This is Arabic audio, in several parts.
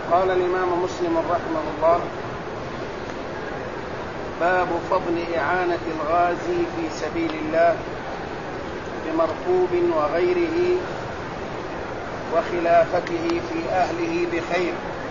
قال الإمام مسلم رحمه الله: باب فضل إعانة الغازي في سبيل الله بمركوب وغيره وخلافته في أهله بخير.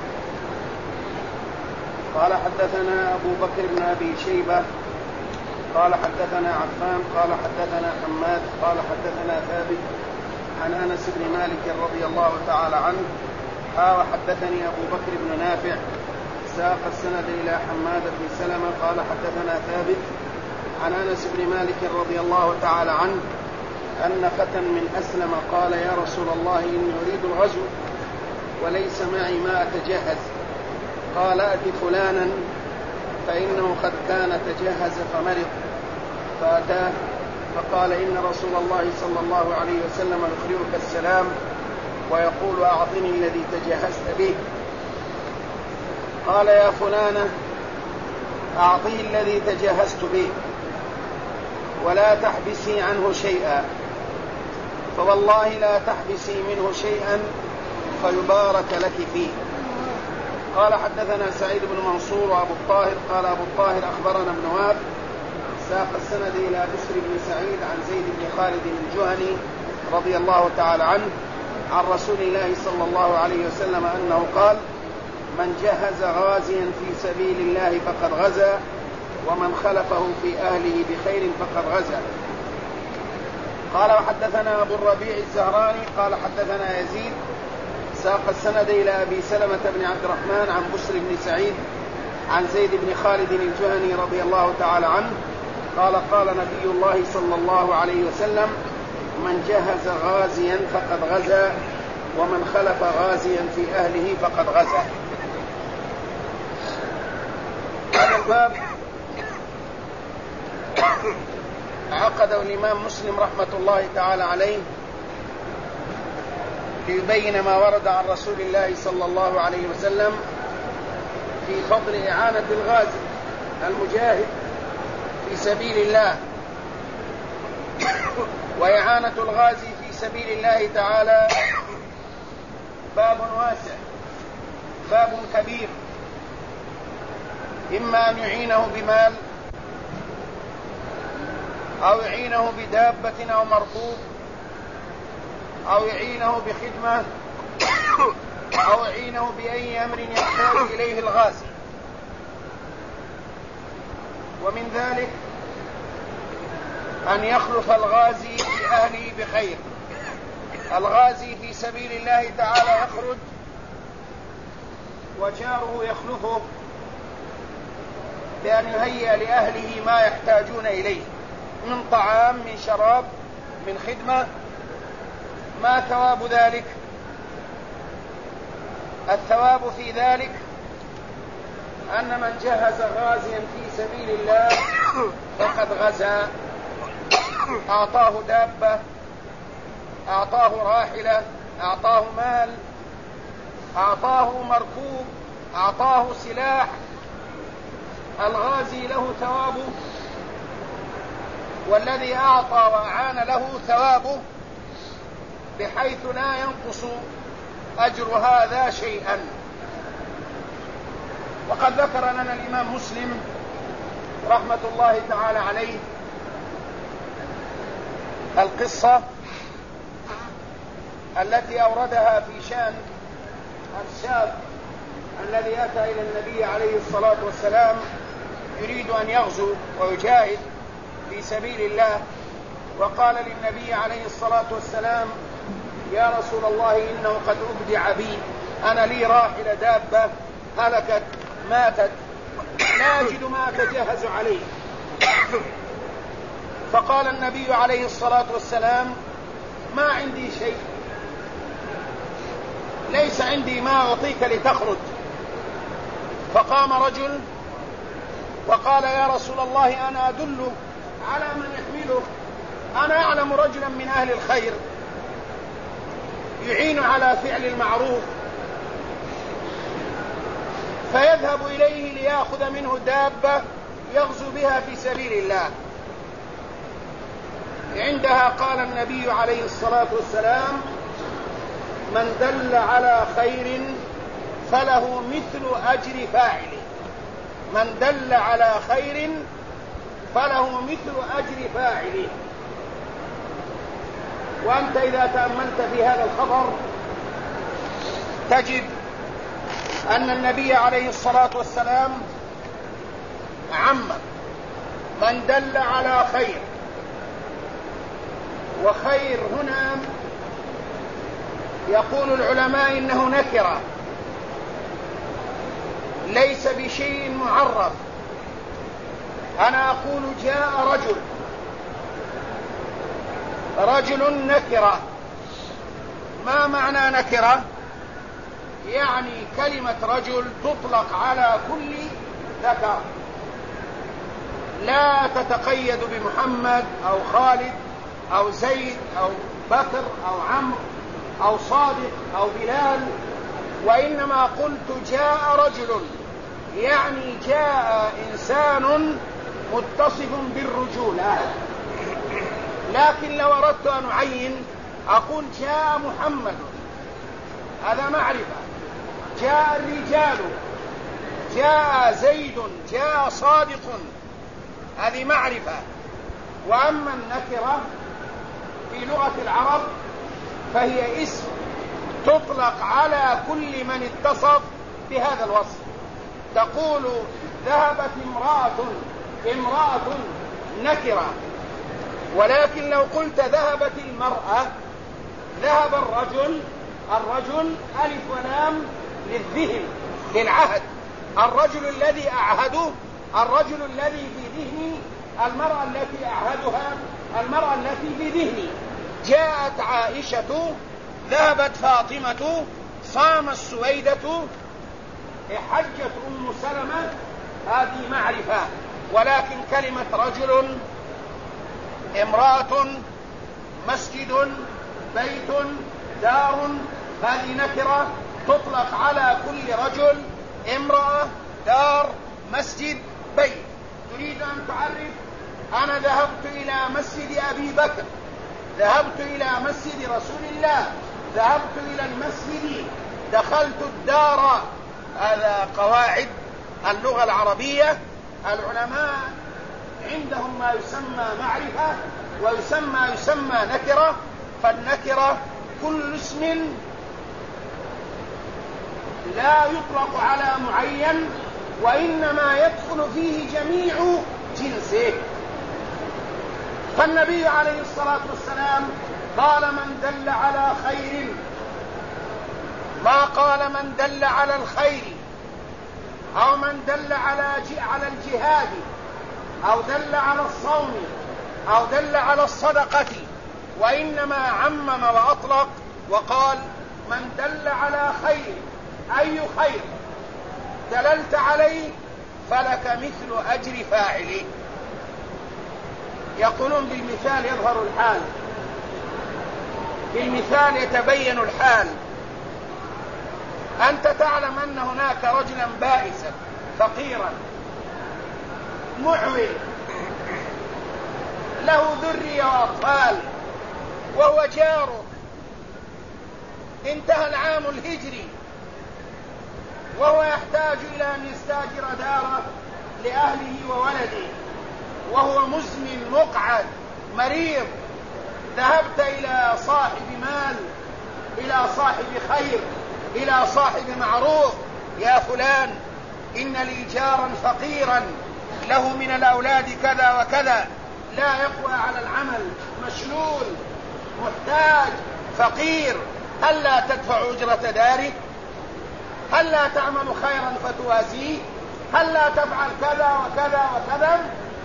قال حدثنا أبو بكر بن أبي شيبة قال حدثنا عفان قال حدثنا حماد قال حدثنا ثابت عن أنس بن مالك رضي الله تعالى عنه وحدثني أبو بكر بن نافع ساق السند إلى حماد بن سلمة قال حدثنا ثابت عن أنس بن مالك رضي الله تعالى عنه أن فتى من أسلم قال: يا رسول الله، إني أريد الغزو وليس معي ما أتجهز. قال: أت فلانا فإنه قد كان تجهز فمرض. فأتاه فقال: إن رسول الله صلى الله عليه وسلم يقرئك السلام ويقول: أعطني الذي تجهزت به. قال: يا فلانة، أعطيه الذي تجهزت به ولا تحبسي عنه شيئا، فوالله لا تحبسي منه شيئا فيبارك لك فيه. قال حدثنا سعيد بن منصور وأبو الطاهر قال أبو الطاهر أخبرنا ابن وهب ساق السند إلى بشر بن سعيد عن زيد بن خالد الجهني رضي الله تعالى عنه عن رسول الله صلى الله عليه وسلم أنه قال: من جهز غازيا في سبيل الله فقد غزا، ومن خلفه في أهله بخير فقد غزا. قال وحدثنا أبو الربيع الزهراني قال حدثنا يزيد ساق السند إلى أبي سلمة بن عبد الرحمن عن بشر بن سعيد عن زيد بن خالد الجهني رضي الله تعالى عنه قال: قال نبي الله صلى الله عليه وسلم: من جهز غازيا فقد غزا، ومن خلف غازيا في أهله فقد غزا. هذا الباب عقده الإمام مسلم رحمة الله تعالى عليه ليبين ما ورد عن رسول الله صلى الله عليه وسلم في فضل إعانة الغازي المجاهد في سبيل الله. وإعانة الغازي في سبيل الله تعالى باب واسع، باب كبير، إما أن يعينه بمال أو يعينه بدابة أو مركوب أو يعينه بخدمة أو يعينه بأي أمر يحتاج إليه الغازي. ومن ذلك أن يخلف الغازي في أهله بخير. الغازي في سبيل الله تعالى يخرج وجاره يخلفه بأن يهيئ لأهله ما يحتاجون إليه من طعام، من شراب، من خدمة. ما ثواب ذلك؟ الثواب في ذلك أن من جهز غازيا في سبيل الله فقد غزا، أعطاه دابة، أعطاه راحلة، أعطاه مال، أعطاه مركوب، أعطاه سلاح. الغازي له ثوابه، والذي أعطى وأعان له ثوابه، بحيث لا ينقص أجر هذا شيئا. وقد ذكر لنا الإمام مسلم رحمة الله تعالى عليه القصة التي أوردها في شأن الشاب الذي أتى إلى النبي عليه الصلاة والسلام يريد أن يغزو ويجاهد في سبيل الله، وقال للنبي عليه الصلاة والسلام: يا رسول الله، إنه قد أبدع بي، أنا لي راحلة دابة هلكت ماتت لا أجد ما أتجهز عليه. فقال النبي عليه الصلاة والسلام: ما عندي شيء، ليس عندي ما أعطيك لتخرج. فقام رجل وقال: يا رسول الله، أنا أدل على من يحمله، أنا أعلم رجلا من أهل الخير يعين على فعل المعروف، فيذهب إليه ليأخذ منه دابة يغزو بها في سبيل الله. عندها قال النبي عليه الصلاة والسلام: من دل على خير فله مثل أجر فاعله. من دل على خير فله مثل أجر فاعله. وأنت إذا تأملت في هذا الخبر تجد أن النبي عليه الصلاة والسلام عمم من دل على خير. وخير هنا يقول العلماء إنه نكرة ليس بشيء معرف. أنا أقول جاء رجل نكرة. ما معنى نكرة؟ يعني كلمة رجل تطلق على كل ذكر، لا تتقيد بمحمد أو خالد أو زيد أو بكر أو عمرو أو صادق أو بلال، وإنما قلت جاء رجل يعني جاء إنسان متصف بالرجولة. لكن لو أردت أن أعين أقول جاء محمد، هذا معرفة. جاء الرجال، جاء زيد، جاء صادق، هذه معرفة. وأما النكرة في لغة العرب فهي اسم تطلق على كل من اتصف بهذا الوصف. تقول ذهبت امرأة نكرة. ولكن لو قلت ذهبت المرأة ذهب الرجل ألف ولام للذهن للعهد. الرجل الذي أعهده، الرجل الذي في ذهني، المرأة التي أعهدها، المرأة التي في ذهني. جاءت عائشة، ذهبت فاطمة، صام السويدة، حجت أم سلمة، هذه معرفة. ولكن كلمة رجل، امرأة، مسجد، بيت، دار، هذه نكرة تطلق على كل رجل، امرأة، دار، مسجد، بيت. تريد أن تعرف أنا ذهبت إلى مسجد أبي بكر، ذهبت إلى مسجد رسول الله، ذهبت إلى المسجد، دخلت الدار. هذا قواعد اللغة العربية. العلماء عندهم ما يسمى معرفة ويسمى نكرة. فالنكرة كل اسم لا يطلق على معين وإنما يدخل فيه جميع جنسه. فالنبي عليه الصلاة والسلام قال من دل على خير، ما قال من دل على الخير أو من دل على الجهاد أو دل على الصوم أو دل على الصدقة، وإنما عمم وأطلق وقال من دل على خير. أي خير دللت عليه فلك مثل أجر فاعله. يقولون بالمثال يظهر الحال، بالمثال يتبين الحال. أنت تعلم أن هناك رجلا بائسا فقيرا معوي له ذرية وأطفال وهو جاره، انتهى العام الهجري وهو يحتاج إلى أن يستاجر داره لأهله وولده، وهو مزمن مقعد مريض. ذهبت إلى صاحب مال، إلى صاحب خير، إلى صاحب معروف، يا فلان إن لي جارا فقيرا له من الأولاد كذا وكذا، لا يقوى على العمل، مشلول، محتاج، فقير، هل لا تدفع أجرة داره؟ هل لا تعمل خيرا فتوازيه؟ هل لا تفعل كذا وكذا وكذا؟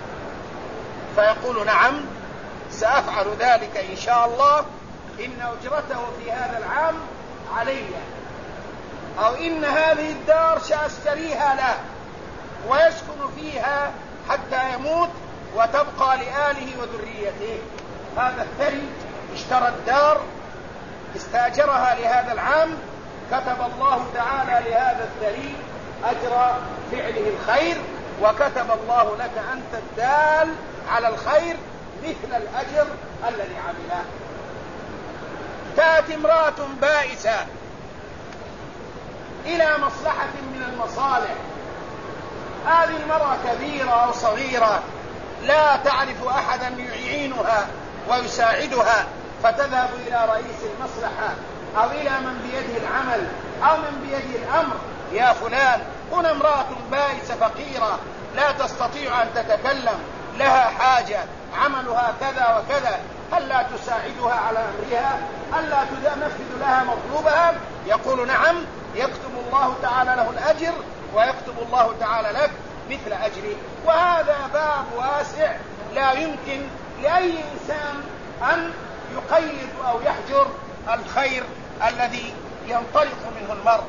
فيقول نعم سأفعل ذلك إن شاء الله، إن أجرته في هذا العام علي، أو إن هذه الدار سأشتريها له ويسكن فيها حتى يموت وتبقى لآله وذريته. هذا الثري اشترى الدار، استاجرها لهذا العام، كتب الله تعالى لهذا الثري أجر فعله الخير، وكتب الله لك أنت الدال على الخير مثل الأجر الذي عمله. تأتي امرأة بائسة إلى مصلحة من المصالح. هذه المرأة كبيرة أو صغيرة لا تعرف أحدا يعينها ويساعدها، فتذهب إلى رئيس المصلحة أو إلى من بيده العمل أو من بيده الأمر: يا فلان، هنا امرأة بائسة فقيرة لا تستطيع أن تتكلم، لها حاجة، عملها كذا وكذا، هل لا تساعدها على أمرها؟ هل لا تنفذ لها مطلوبها؟ يقول: نعم. يكتب الله تعالى له الأجر ويكتب الله تعالى لك مثل أجره. وهذا باب واسع لا يمكن لأي إنسان أن يقيد أو يحجر الخير الذي ينطلق منه المرء،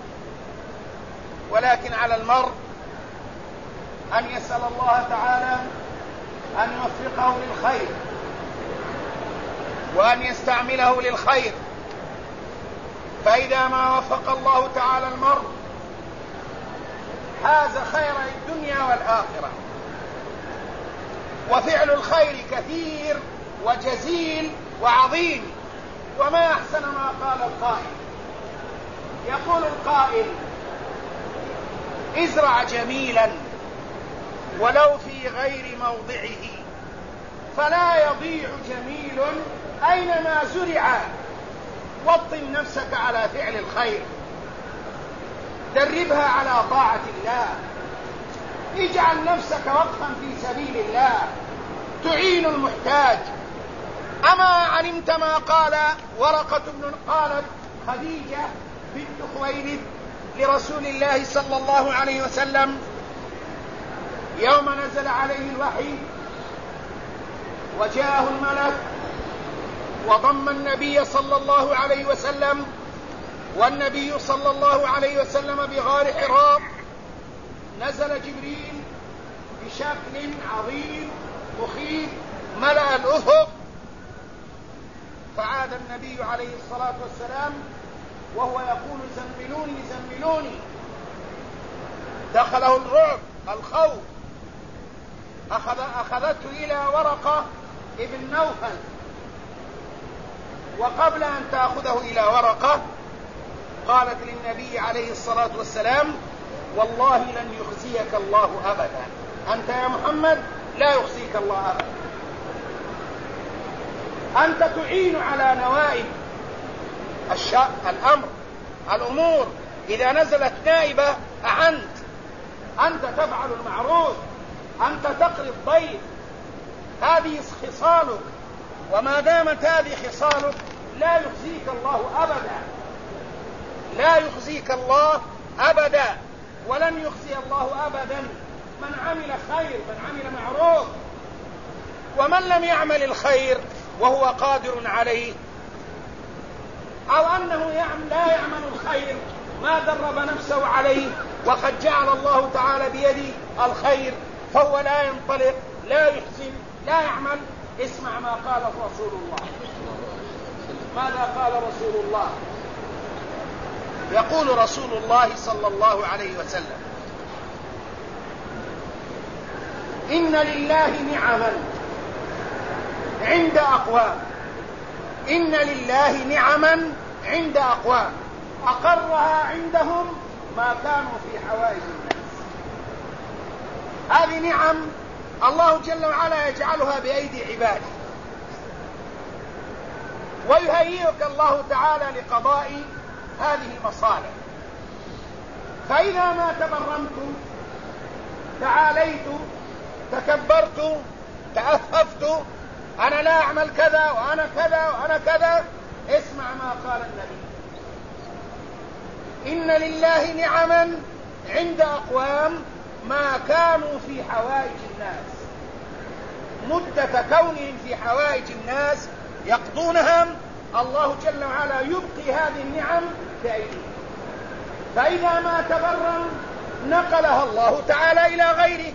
ولكن على المرء أن يسأل الله تعالى أن يوفقه للخير وأن يستعمله للخير، فإذا ما وفق الله تعالى المرء حاز خير الدنيا والآخرة. وفعل الخير كثير وجزيل وعظيم، وما أحسن ما قال القائل. يقول القائل: ازرع جميلا ولو في غير موضعه، فلا يضيع جميل أينما زرع. وطن نفسك على فعل الخير، دربها على طاعة الله، اجعل نفسك وقفا في سبيل الله، تعين المحتاج. أما علمت ما قال قالت خديجة بنت خويلد لرسول الله صلى الله عليه وسلم يوم نزل عليه الوحي وجاءه الملك وضم النبي صلى الله عليه وسلم، والنبي صلى الله عليه وسلم بغار حراء، نزل جبريل بشكل عظيم مخيف ملأ الأفق، فعاد النبي عليه الصلاة والسلام وهو يقول: زملوني زملوني. دخله الرعب الخوف، أخذته إلى ورقة ابن نوفل، وقبل أن تأخذه إلى ورقة قالت للنبي عليه الصلاة والسلام: والله لن يخزيك الله أبدا، أنت يا محمد لا يخزيك الله أبدا، أنت تعين على نوائب الأمر، الأمور إذا نزلت نائبة أعنت، أنت تفعل المعروف، أنت تقري الضيف، هذه خصالك، وما دامت هذه خصالك لا يخزيك الله أبدا، لا يخزيك الله أبدا، ولن يخزي الله أبدا من عمل خير، من عمل معروف. ومن لم يعمل الخير وهو قادر عليه، أو أنه لا يعمل الخير ما درب نفسه عليه، وقد جعل الله تعالى بيده الخير، فهو لا ينطلق، لا يحسن، لا يعمل. اسمع ما قاله رسول الله. ماذا قال رسول الله؟ يقول رسول الله صلى الله عليه وسلم: إن لله نعما عند أقوام، إن لله نعما عند أقوام أقرها عندهم ما كانوا في حوائج الناس. هذه نعم الله جل وعلا يجعلها بأيدي عباده، ويهيئك الله تعالى لقضاء هذه المصالح. فإذا ما تبرمت، تعاليت، تكبرت، تأففت، أنا لا أعمل كذا وأنا كذا وأنا كذا، اسمع ما قال النبي: إن لله نعما عند أقوام ما كانوا في حوائج الناس، مدة كونهم في حوائج الناس يقضونها، الله جل وعلا يبقي هذه النعم بأيديهم. فإذا ما تبرم نقلها الله تعالى إلى غيره.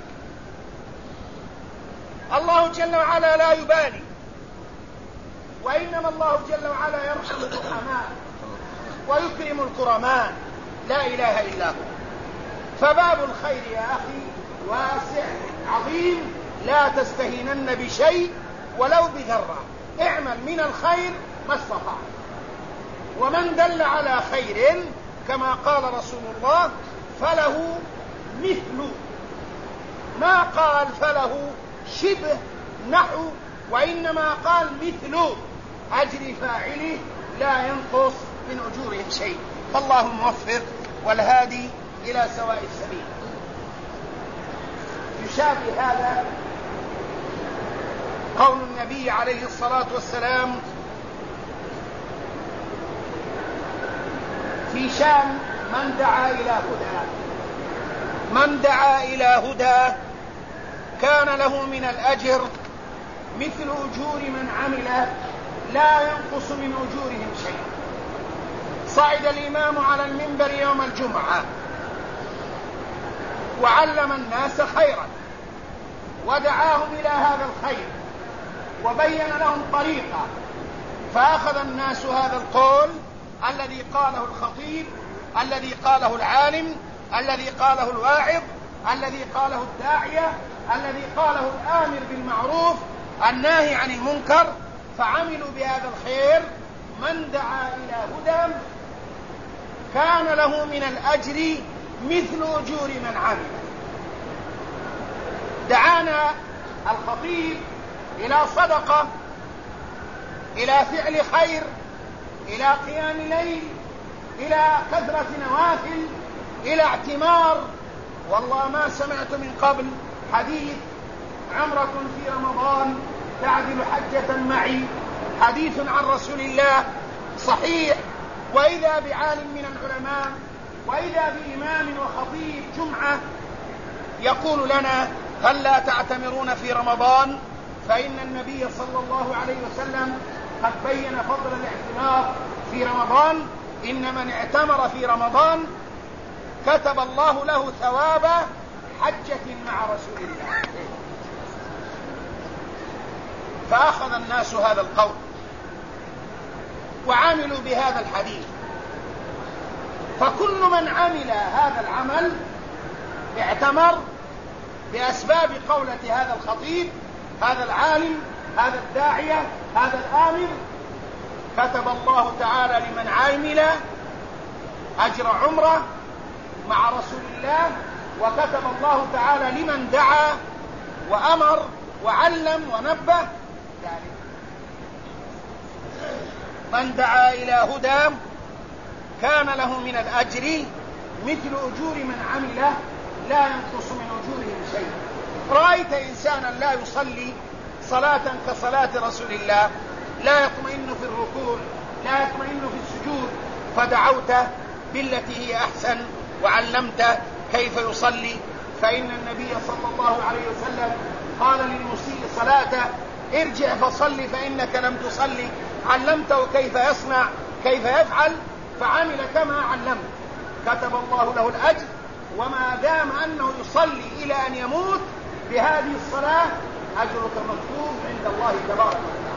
الله جل وعلا لا يبالي، وإنما الله جل وعلا يرحم الرحماء ويكرم الكرماء، لا إله إلا هو. فباب الخير يا أخي واسع عظيم، لا تستهينن بشيء ولو بذرة، اعمل من الخير ما استطعت. ومن دل على خير كما قال رسول الله فله مثل، ما قال فله شبه نحو، وإنما قال مثل أجر فاعله لا ينقص من أجورهم شيء. فالله الموفق والهادي إلى سواء السبيل. يشابه هذا قول النبي عليه الصلاة والسلام في شان من دعا إلى هدى: من دعا إلى هدى كان له من الأجر مثل أجور من عمل لا ينقص من أجورهم شيء. صعد الإمام على المنبر يوم الجمعة وعلم الناس خيرا ودعاهم إلى هذا الخير وبين لهم طريقة، فأخذ الناس هذا القول الذي قاله الخطيب، الذي قاله العالم، الذي قاله الواعظ، الذي قاله الداعية، الذي قاله الآمر بالمعروف الناهي عن المنكر، فعملوا بهذا الخير. من دعا إلى هدى كان له من الأجر مثل أجور من عمل. دعانا الخطيب إلى صدقة، إلى فعل خير، إلى قيام ليل، إلى كثرة نوافل، إلى اعتمار. والله ما سمعت من قبل حديث عمرة في رمضان تعدل حجة معي، حديث عن رسول الله صحيح. وإذا بعالم من العلماء، وإذا بإمام وخطيب جمعة يقول لنا: هل لا تعتمرون في رمضان؟ فإن النبي صلى الله عليه وسلم قد بين فضل الاعتمار في رمضان. إن من اعتمر في رمضان كتب الله له ثواب حجة مع رسول الله. فأخذ الناس هذا القول وعملوا بهذا الحديث، فكل من عمل هذا العمل اعتمر بأسباب قولة هذا الخطيب، هذا العالم، هذا الداعية، هذا الآمر. كتب الله تعالى لمن عمل أجر عمره مع رسول الله، وكتب الله تعالى لمن دعا وأمر وعلم ونبه ذلك. من دعا إلى هدى كان له من الأجر مثل أجور من عمل لا ينقص من أجورهم شيء. رأيت إنسانا لا يصلي صلاة كصلاة رسول الله، لا يطمئن في الركوع، لا يطمئن في السجود، فدعوته بالتي هي أحسن وعلمته كيف يصلي، فإن النبي صلى الله عليه وسلم قال للمسيء صلاته: ارجع فصلي فإنك لم تصلي. علمته كيف يصنع، كيف يفعل، فعمل كما علمت، كتب الله له الأجر. وما دام أنه يصلي إلى أن يموت بهذه الصلاة أجرك مكتوب عند الله تبارك وتعالى.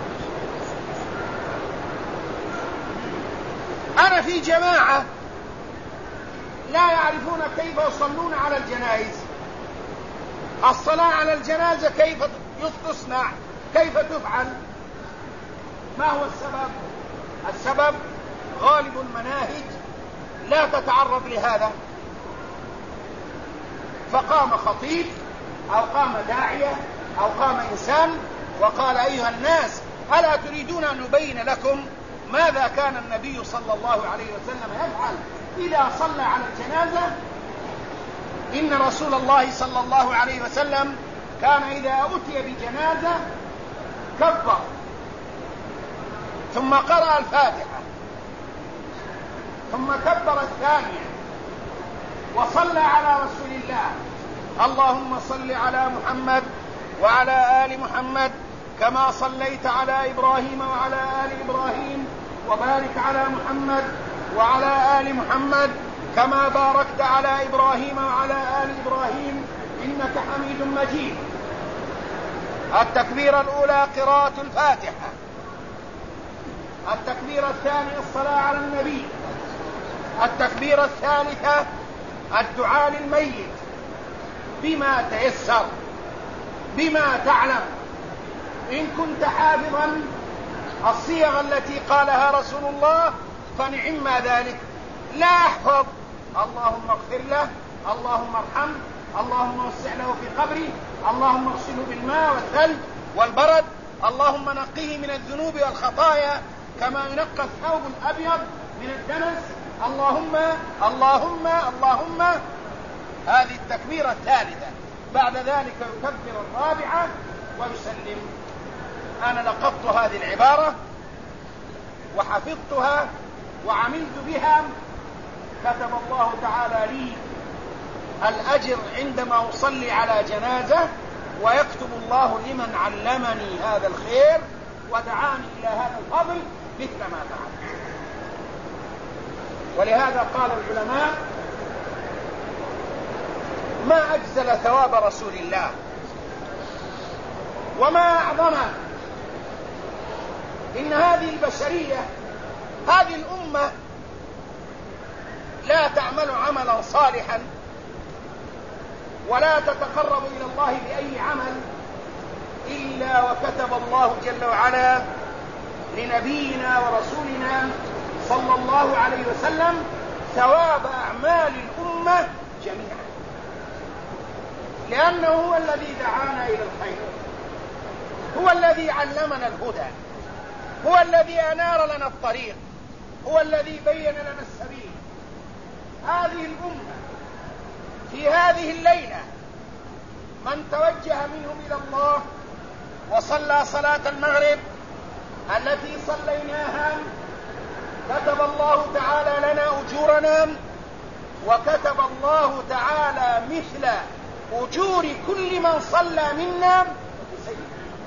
أنا في جماعة لا يعرفون كيف يصلون على الجنائز. الصلاة على الجنازة كيف تصنع، كيف تفعل؟ ما هو السبب؟ السبب غالب المناهج لا تتعرض لهذا. فقام خطيب أو قام داعية أو قام إنسان وقال: أيها الناس، ألا تريدون أن نبين لكم ماذا كان النبي صلى الله عليه وسلم يفعل إذا صلى على الجنازة؟ إن رسول الله صلى الله عليه وسلم كان إذا أتي بجنازة كبر ثم قرأ الفاتحة ثم كبر الثانية وصلى على رسول الله: اللهم صل على محمد وعلى آل محمد كما صليت على إبراهيم وعلى آل إبراهيم، وبارك على محمد وعلى آل محمد كما باركت على إبراهيم وعلى آل إبراهيم إنك حميد مجيد. التكبيرة الأولى قراءة الفاتحة، التكبيرة الثانية الصلاة على النبي، التكبيرة الثالثة الدعاء للميت بما تيسر بما تعلم. إن كنت حافظا الصيغ التي قالها رسول الله فنعم ذلك، لا أحفظ اللهم اغفر له، اللهم ارحمه، اللهم وسع له في قبره، اللهم اغسله بالماء والثلج والبرد، اللهم نقيه من الذنوب والخطايا كما ينقى الثوب الأبيض من الدنس، اللهم اللهم اللهم. هذه التكبيرة الثالثة. بعد ذلك يكبر الرابعة ويسلم. أنا لقطت هذه العبارة وحفظتها وعملت بها، كتب الله تعالى لي الأجر عندما أصلي على جنازة، ويكتب الله لمن علمني هذا الخير ودعاني إلى هذا الفضل مثل ما فعل. ولهذا قال العلماء: ما أجزل ثواب رسول الله وما أعظمه. إن هذه البشرية، هذه الأمة لا تعمل عملا صالحا ولا تتقرب إلى الله بأي عمل إلا وكتب الله جل وعلا لنبينا ورسولنا صلى الله عليه وسلم ثواب أعمال الأمة جميعا، لأنه هو الذي دعانا إلى الخير، هو الذي علمنا الهدى، هو الذي أنار لنا الطريق، هو الذي بين لنا السبيل. هذه الأمة في هذه الليلة من توجه منهم إلى الله وصلى صلاة المغرب التي صليناها كتب الله تعالى لنا أجورنا، وكتب الله تعالى مثل أجور كل من صلى منا بسيد.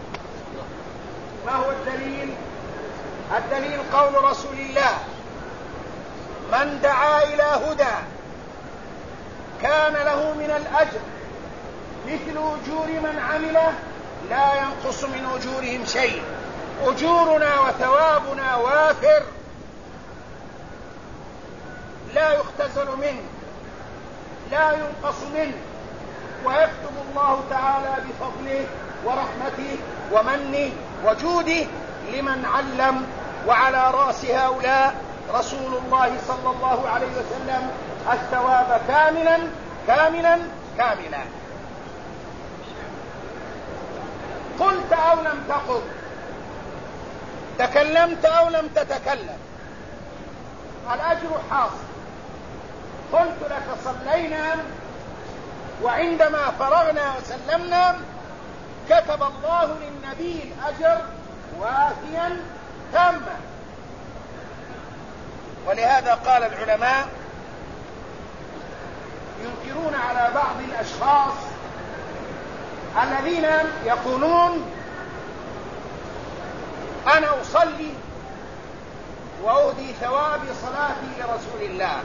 ما هو الدليل؟ الدليل قول رسول الله: من دعا إلى هدى كان له من الأجر مثل أجور من عمله لا ينقص من أجورهم شيء. أجورنا وثوابنا وافر لا يختزل منه، لا ينقص منه، ويكتب الله تعالى بفضله ورحمته ومنه وجوده لمن علم. وعلى رأس هؤلاء رسول الله صلى الله عليه وسلم الثواب كاملا كاملا كاملا. قلت أو لم تقل، تكلمت أو لم تتكلم، الأجر حاصل. قلت لك صلينا، وعندما فرغنا وسلمنا كتب الله للنبي الأجر وافيا تاما. ولهذا قال العلماء ينكرون على بعض الأشخاص الذين يقولون: أنا أصلي وأهدي ثواب صلاتي لرسول الله،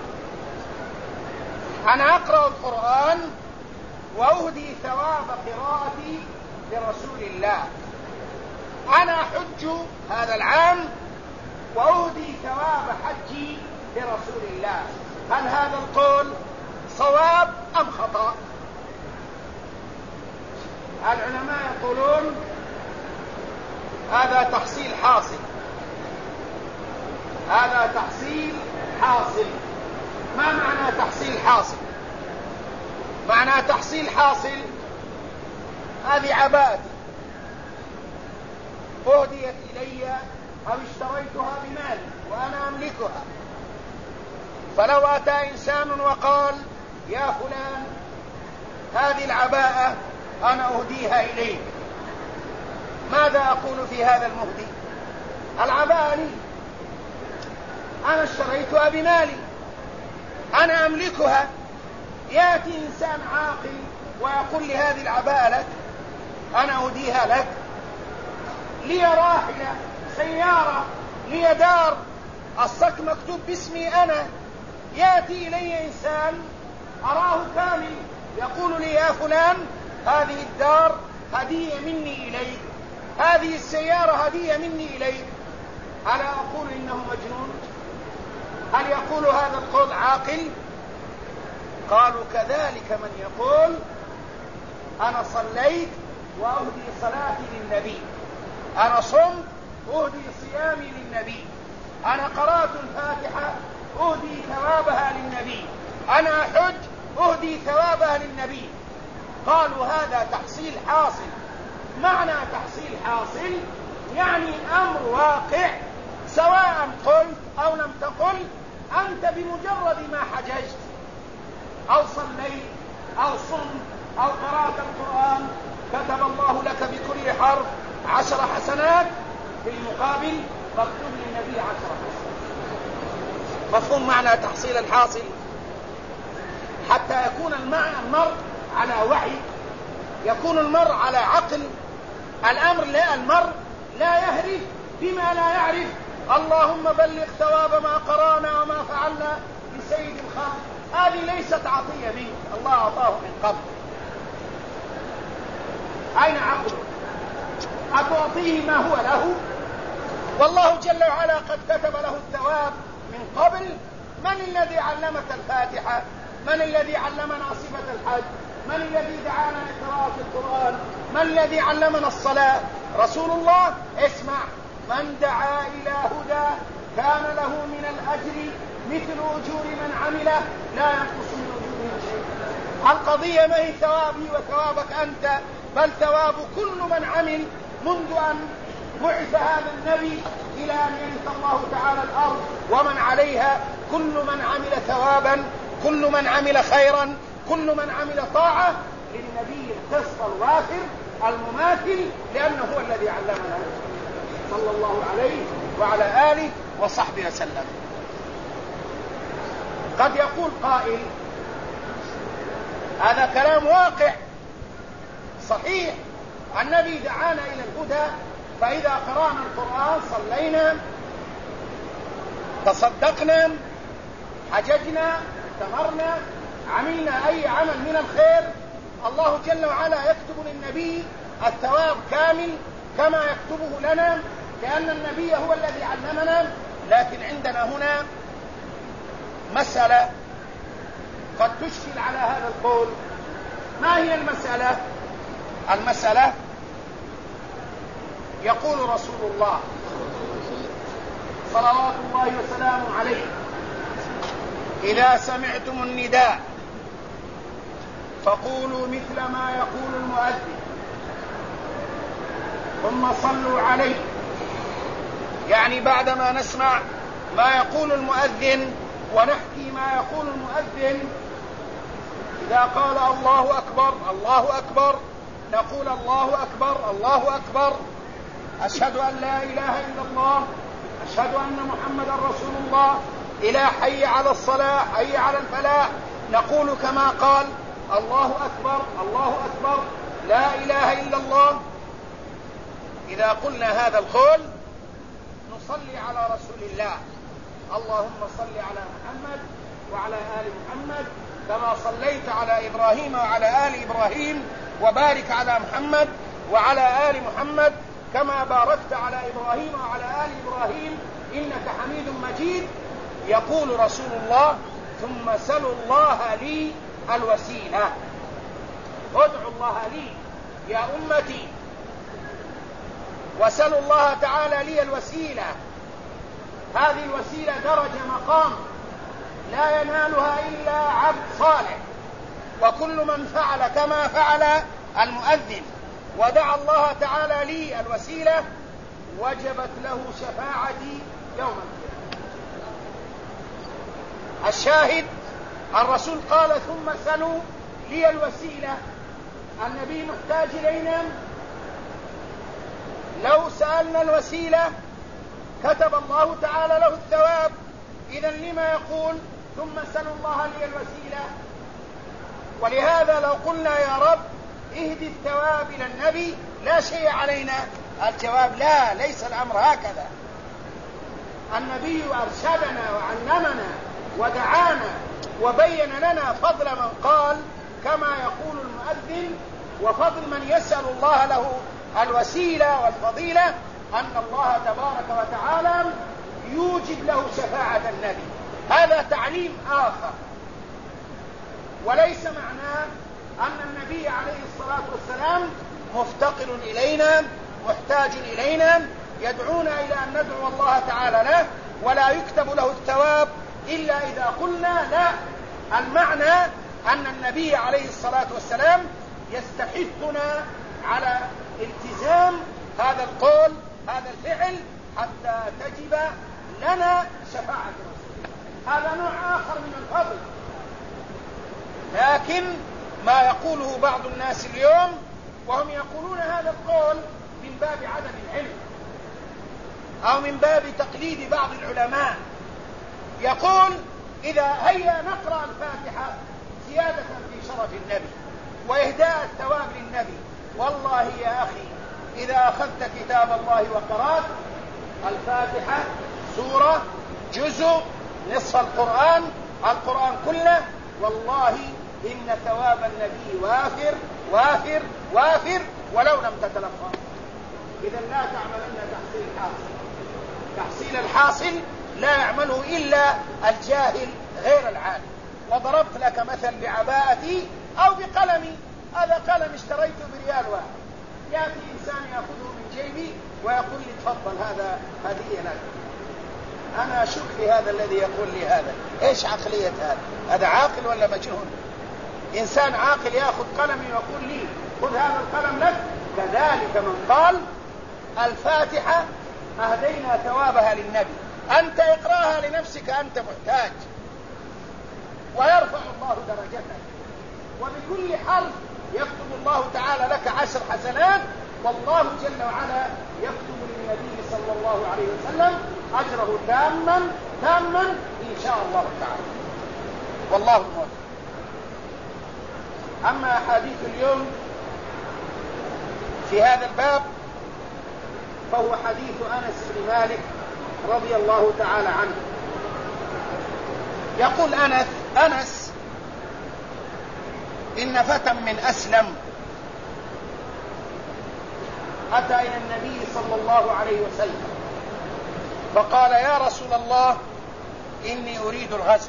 أنا أقرأ القرآن وأهدي ثواب قراءتي لرسول الله، أنا أحج هذا العام وأهدي ثواب حجي لرسول الله. هل هذا القول صواب أم خطأ؟ العلماء يقولون هذا تحصيل حاصل، هذا تحصيل حاصل. ما معنى تحصيل حاصل؟ معنى تحصيل حاصل: هذه عباءتي أهديت إلي أو اشتريتها بمالي وأنا أملكها، فلو أتى إنسان وقال: يا فلان هذه العباءة أنا أهديها إليك، ماذا أقول في هذا المهدي؟ العباءة لي، أنا اشتريتها بمالي، أنا أملكها. يأتي إنسان عاقل ويقول لي: هذه العباءة لك، أنا أهديها لك، لي راحلة، سيارة، لي دار، الصك مكتوب باسمي أنا. يأتي إلي إنسان أراه كامل يقول لي: يا فلان هذه الدار هدية مني إليك، هذه السيارة هدية مني إليك، ألا أقول إنه مجنون؟ هل يقول هذا القول عاقل؟ قالوا: كذلك من يقول: أنا صليت وأهدي صلاتي للنبي، أنا صمت أهدي صيامي للنبي، أنا قرأت الفاتحة أهدي ثوابها للنبي، أنا أحج أهدي ثوابها للنبي. قالوا هذا تحصيل حاصل. معنى تحصيل حاصل يعني أمر واقع، سواء قلت أو لم تقل، أنت بمجرد ما حججت أو صليت أو صمت أو قرأت القرآن كتب الله لك بكل حرف 10 حسنات، في المقابل مكتوب للنبي 10 حسنات. مفهوم معنى تحصيل الحاصل؟ حتى يكون المرء على وعي، يكون المرء على عقل. المرء لا يهرف بما لا يعرف. اللهم بلغ ثواب ما قرانا وما فعلنا لسيد الخلق، هذه ليست عطية منك، الله أعطاه من قبل. أين عقله؟ أتعطيه ما هو له؟ والله جل وعلا قد كتب له الثواب من قبل. من الذي علمك الفاتحة؟ من الذي علمنا صفة الحج؟ من الذي دعانا لقراءة القرآن؟ من الذي علمنا الصلاة؟ رسول الله. اسمع: من دعا إلى هدى كان له من الأجر مثل أجور من عمله لا ينقص من أجورهم شيئا. القضية ما هي ثوابي وثوابك أنت، بل ثواب كل من عمل منذ أن بعث هذا النبي إلى أن يرث الله تعالى الأرض ومن عليها. كل من عمل ثوابا، كل من عمل خيرا، كل من عمل طاعة للنبي القسط الوافر المماثل، لأنه هو الذي علمنا صلى الله عليه وعلى آله وصحبه وسلم. قد يقول قائل: هذا كلام واقع صحيح، النبي دعانا إلى الهدى، فإذا قرأنا القرآن صلينا، تصدقنا، حججنا، تمرنا، عملنا أي عمل من الخير، الله جل وعلا يكتب للنبي الثواب كامل كما يكتبه لنا، لأن النبي هو الذي علمنا. لكن عندنا هنا مسألة قد تشكل على هذا القول. ما هي المسألة؟ المسألة يقول رسول الله صلوات الله وسلامه عليه: إذا سمعتم النداء فقولوا مثل ما يقول المؤذن ثم صلوا عليه. يعني بعدما نسمع ما يقول المؤذن ونحكي ما يقول المؤذن، إذا قال الله أكبر الله أكبر نقول الله أكبر الله أكبر، أشهد أن لا إله إلا الله، أشهد أن محمدا رسول الله، إلى حي على الصلاة حي على الفلاح نقول كما قال: الله أكبر الله أكبر لا إله إلا الله. إذا قلنا هذا القول نصلي على رسول الله: اللهم صل على محمد وعلى آل محمد كما صليت على إبراهيم وعلى آل إبراهيم، وبارك على محمد وعلى آل محمد كما باركت على إبراهيم وعلى آل إبراهيم إنك حميد مجيد. يقول رسول الله: ثم سلوا الله لي الوسيلة. ادعوا الله لي يا أمتي، وسلوا الله تعالى لي الوسيلة. هذه الوسيلة درجة مقام لا ينالها إلا عبد صالح، وكل من فعل كما فعل المؤذن ودعا الله تعالى لي الوسيلة وجبت له شفاعتي يوم القيامة. الشاهد: الرسول قال: ثم سلوا لي الوسيلة. النبي محتاج إلينا. لو سألنا الوسيلة كتب الله تعالى له الثواب، إذن لما يقول ثم سلوا الله لي الوسيلة؟ ولهذا لو قلنا يا رب اهدي الثواب إلى النبي لا شيء علينا، الجواب لا، ليس الأمر هكذا. النبي أرشدنا وعلمنا ودعانا وبين لنا فضل من قال كما يقول المؤذن، وفضل من يسأل الله له الوسيلة والفضيلة، أن الله تبارك وتعالى يوجب له شفاعة النبي. هذا تعليم آخر، وليس معناه أن النبي عليه الصلاة والسلام مفتقر إلينا محتاج إلينا يدعونا إلى أن ندعو الله تعالى له، ولا يكتب له الثواب إلا إذا قلنا لا، المعنى أن النبي عليه الصلاة والسلام يستحثنا على التزام هذا القول هذا الفعل حتى تجب لنا شفاعة رسول. هذا نوع آخر من الفضل. لكن ما يقوله بعض الناس اليوم وهم يقولون هذا القول من باب عدم العلم أو من باب تقليد بعض العلماء، يقول إذا هيا نقرأ الفاتحة زيادة في شرف النبي وإهداء الثواب للنبي. والله يا أخي إذا أخذت كتاب الله وقرأت الفاتحة سورة جزء نصف القرآن كله، والله إن ثواب النبي وافر وافر وافر ولو لم تتلقى. إذا لا تعملن تحصيل الحاصل لا يعمله إلا الجاهل غير العالم. وضربت لك مثل بعباءتي أو بقلمي، هذا قلم اشتريته بريال واحد، يأتي إنسان يأخذه من جيبي ويقول لي تفضل هذا هدية لك. أنا أشك في هذا الذي يقول لي هذا، إيش عقلية هذا عاقل ولا مجنون؟ إنسان عاقل يأخذ قلمي ويقول لي خذ هذا القلم لك. كذلك من قال الفاتحة أهدينا ثوابها للنبي، أنت اقرأها لنفسك، أنت محتاج، ويرفع الله درجتك، وبكل حرف يكتب الله تعالى لك 10 حسنات، والله جل وعلا يكتب للنبي صلى الله عليه وسلم أجره تاما إن شاء الله تعالى، والله موفق. أما حديث اليوم في هذا الباب فهو حديث أنس بن مالك رضي الله تعالى عنه. يقول أنس إن فتى من أسلم أتى إلى النبي صلى الله عليه وسلم فقال يا رسول الله إني أريد الغزو.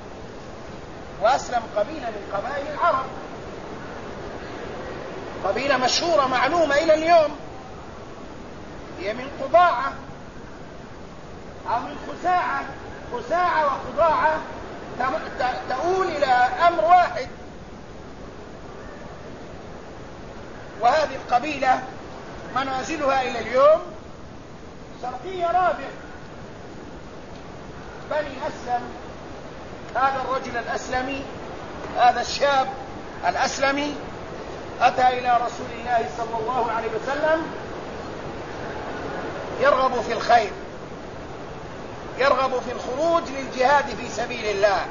وأسلم قبيلة من قبائل العرب، قبيلة مشهورة معلومة إلى اليوم، هي من قضاعة أو من خزاعة وقضاعة تؤول إلى أمر واحد. وهذه القبيلة منازلها إلى اليوم شرقية رابع. بني أسلم، هذا الرجل الأسلمي، هذا الشاب الأسلمي أتى إلى رسول الله صلى الله عليه وسلم يرغب في الخير، يرغب في الخروج للجهاد في سبيل الله،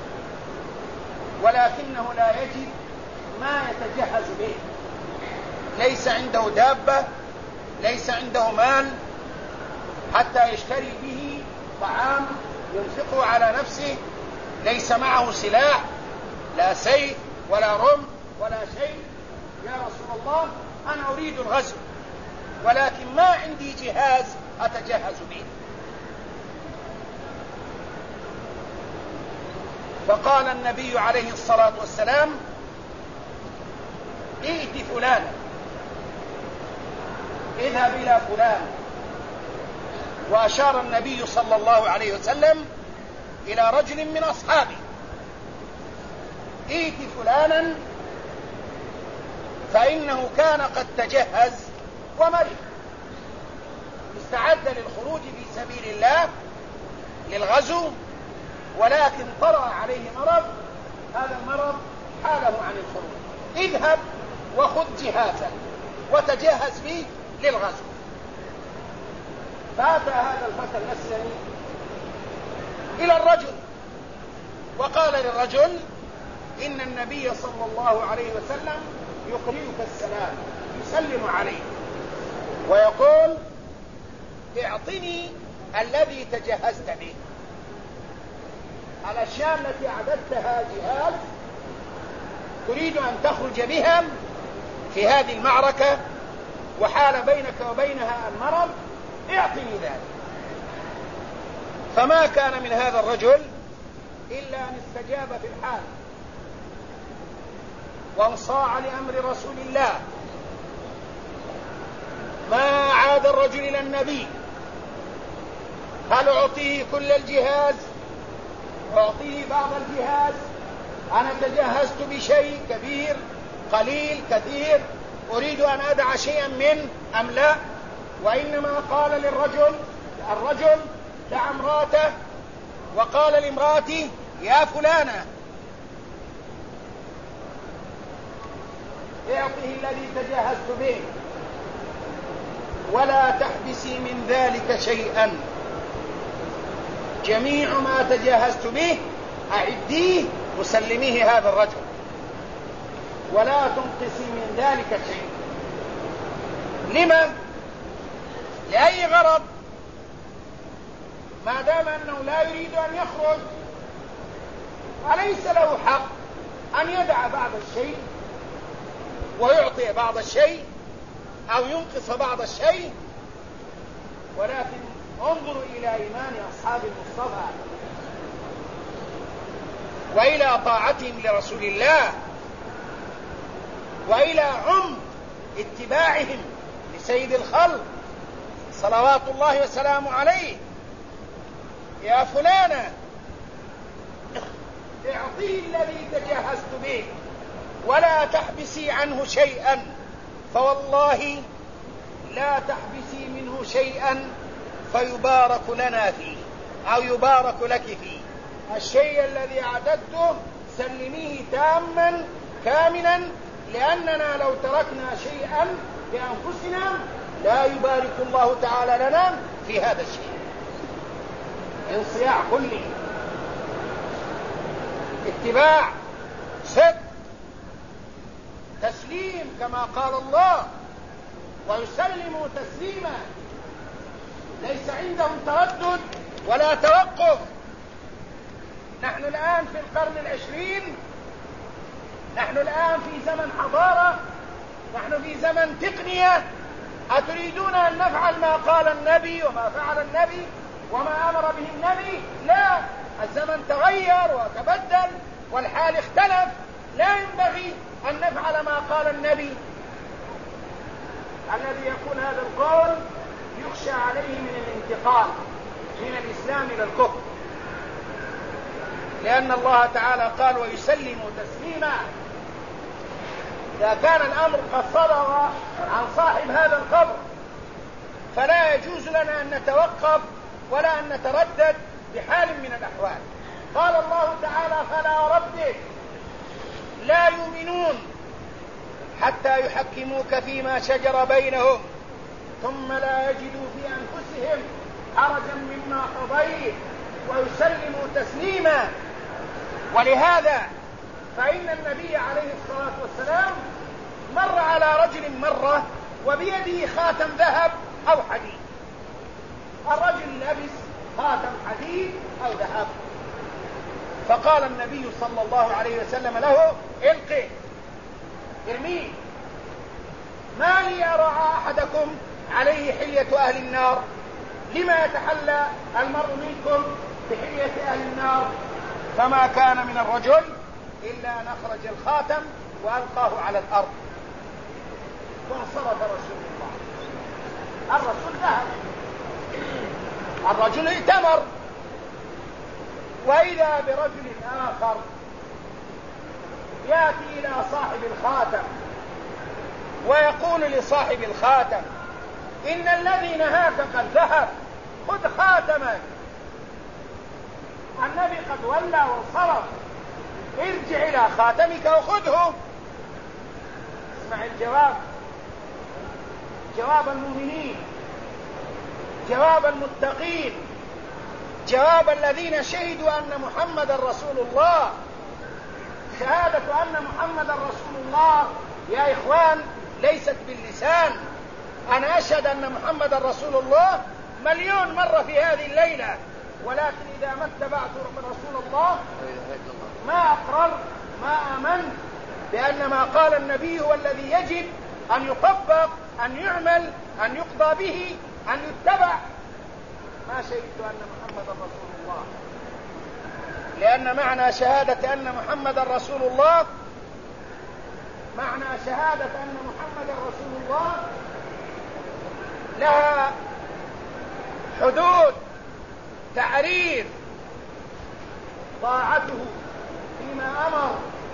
ولكنه لا يجد ما يتجهز به، ليس عنده دابة، ليس عنده مال حتى يشتري به طعام ينفقه على نفسه، ليس معه سلاح، لا سيف ولا رمح ولا شيء. يا رسول الله أنا أريد الغزو ولكن ما عندي جهاز أتجهز به. فقال النبي عليه الصلاة والسلام ائت فلانا، اذهب إلى فلان. وأشار النبي صلى الله عليه وسلم إلى رجل من أصحابه، ائت فلانا فإنه كان قد تجهز ومرض، استعد للخروج في سبيل الله للغزو، ولكن طرأ عليه مرض، هذا المرض حاله عن الخروج، اذهب وخذ جهازا وتجهز به للغزو. فأتى هذا الفتى الأسلمي إلى الرجل وقال للرجل إن النبي صلى الله عليه وسلم يقرئك السلام، يسلم عليه ويقول اعطني الذي تجهزت به، الأشياء التي أعددتها جهاز تريد أن تخرج بها في هذه المعركة وحال بينك وبينها المرض، اعطني ذلك. فما كان من هذا الرجل إلا أن استجاب في الحال وانصاع لأمر رسول الله. ما عاد الرجل إلى النبي هل أعطيه كل الجهاز أعطيه بعض الجهاز، أنا تجهزت بشيء كبير قليل كثير، أريد أن أدع شيئا من أم لا؟ وإنما قال الرجل دع امرأته، وقال لامرأته يا فلانة اعطه الذي تجهزت به ولا تحبسي من ذلك شيئا، جميع ما تجهزت به أعديه وسلميه هذا الرجل ولا تنقصي من ذلك شيء. لما؟ لأي غرض؟ ما دام أنه لا يريد أن يخرج أليس له حق أن يدع بعض الشيء ويعطي بعض الشيء أو ينقص بعض الشيء؟ ولكن انظروا إلى إيمان أصحاب المصطفى وإلى طاعتهم لرسول الله وإلى عمق اتباعهم لسيد الخلق صلوات الله وسلامه عليه. يا فلانة اعطيه الذي تجهزت به ولا تحبسي عنه شيئا، فوالله لا تحبسي منه شيئا فيبارك لنا فيه أو يبارك لك فيه. الشيء الذي أعددته سلميه تاما كاملا، لأننا لو تركنا شيئا لأنفسنا لا يبارك الله تعالى لنا في هذا الشيء. انصياع كلي، اتباع، صدق، تسليم كما قال الله ويسلموا تسليما، ليس عندهم تردد ولا توقف. نحن الآن في القرن 20، نحن الآن في زمن حضارة، نحن في زمن تقنية. أتريدون أن نفعل ما قال النبي وما فعل النبي وما أمر به النبي؟ لا، الزمن تغير وتبدل والحال اختلف، لا ينبغي أن نفعل ما قال النبي. الذي يقول هذا القول يخشى عليه من الانتقال من الإسلام إلى الكفر، لأن الله تعالى قال ويسلموا تسليما. إذا كان الأمر قد صدر عن صاحب هذا القبر فلا يجوز لنا أن نتوقف ولا أن نتردد بحال من الأحوال. قال الله تعالى فلا وربك لا يؤمنون حتى يحكموك فيما شجر بينهم ثم لا يجدوا في أنفسهم حرجا مما قضيت ويسلموا تسليما. ولهذا فإن النبي عليه الصلاة والسلام مر على رجل مرة وبيده خاتم ذهب أو حديد، الرجل لبس خاتم حديد أو ذهب، فقال النبي صلى الله عليه وسلم له القه ارميه، ما لي أرى أحدكم عليه حلية أهل النار، لما يتحلى المرء منكم بحلية أهل النار؟ فما كان من الرجل إلا أن أخرج الخاتم وألقاه على الأرض وانصرف رسول الله. الرسول ذهب، الرجل ائتمر، وإذا برجل آخر يأتي إلى صاحب الخاتم ويقول لصاحب الخاتم إن الذي نهاك قد ذهب، خذ خاتمك. النبي قد ولى وانصرف، ارجع إلى خاتمك وخذه. اسمع الجواب، جواب المؤمنين، جواب المتقين، جواب الذين شهدوا أن محمد رسول الله. شهادة أن محمد رسول الله يا إخوان ليست باللسان. أنا أشهد أن محمد رسول الله مليون مرة في هذه الليلة، ولكن إذا ما اتبعت رسول الله ما أقرر ما آمنت بأن ما قال النبي هو الذي يجب أن يطبق، أن يعمل، أن يقضى به، أن يتبع. ما شهدت أن محمد رسول الله، لأن معنى شهادة أن محمد رسول الله، معنى شهادة أن محمد رسول الله لها حدود تعريف طاعته فيما أمر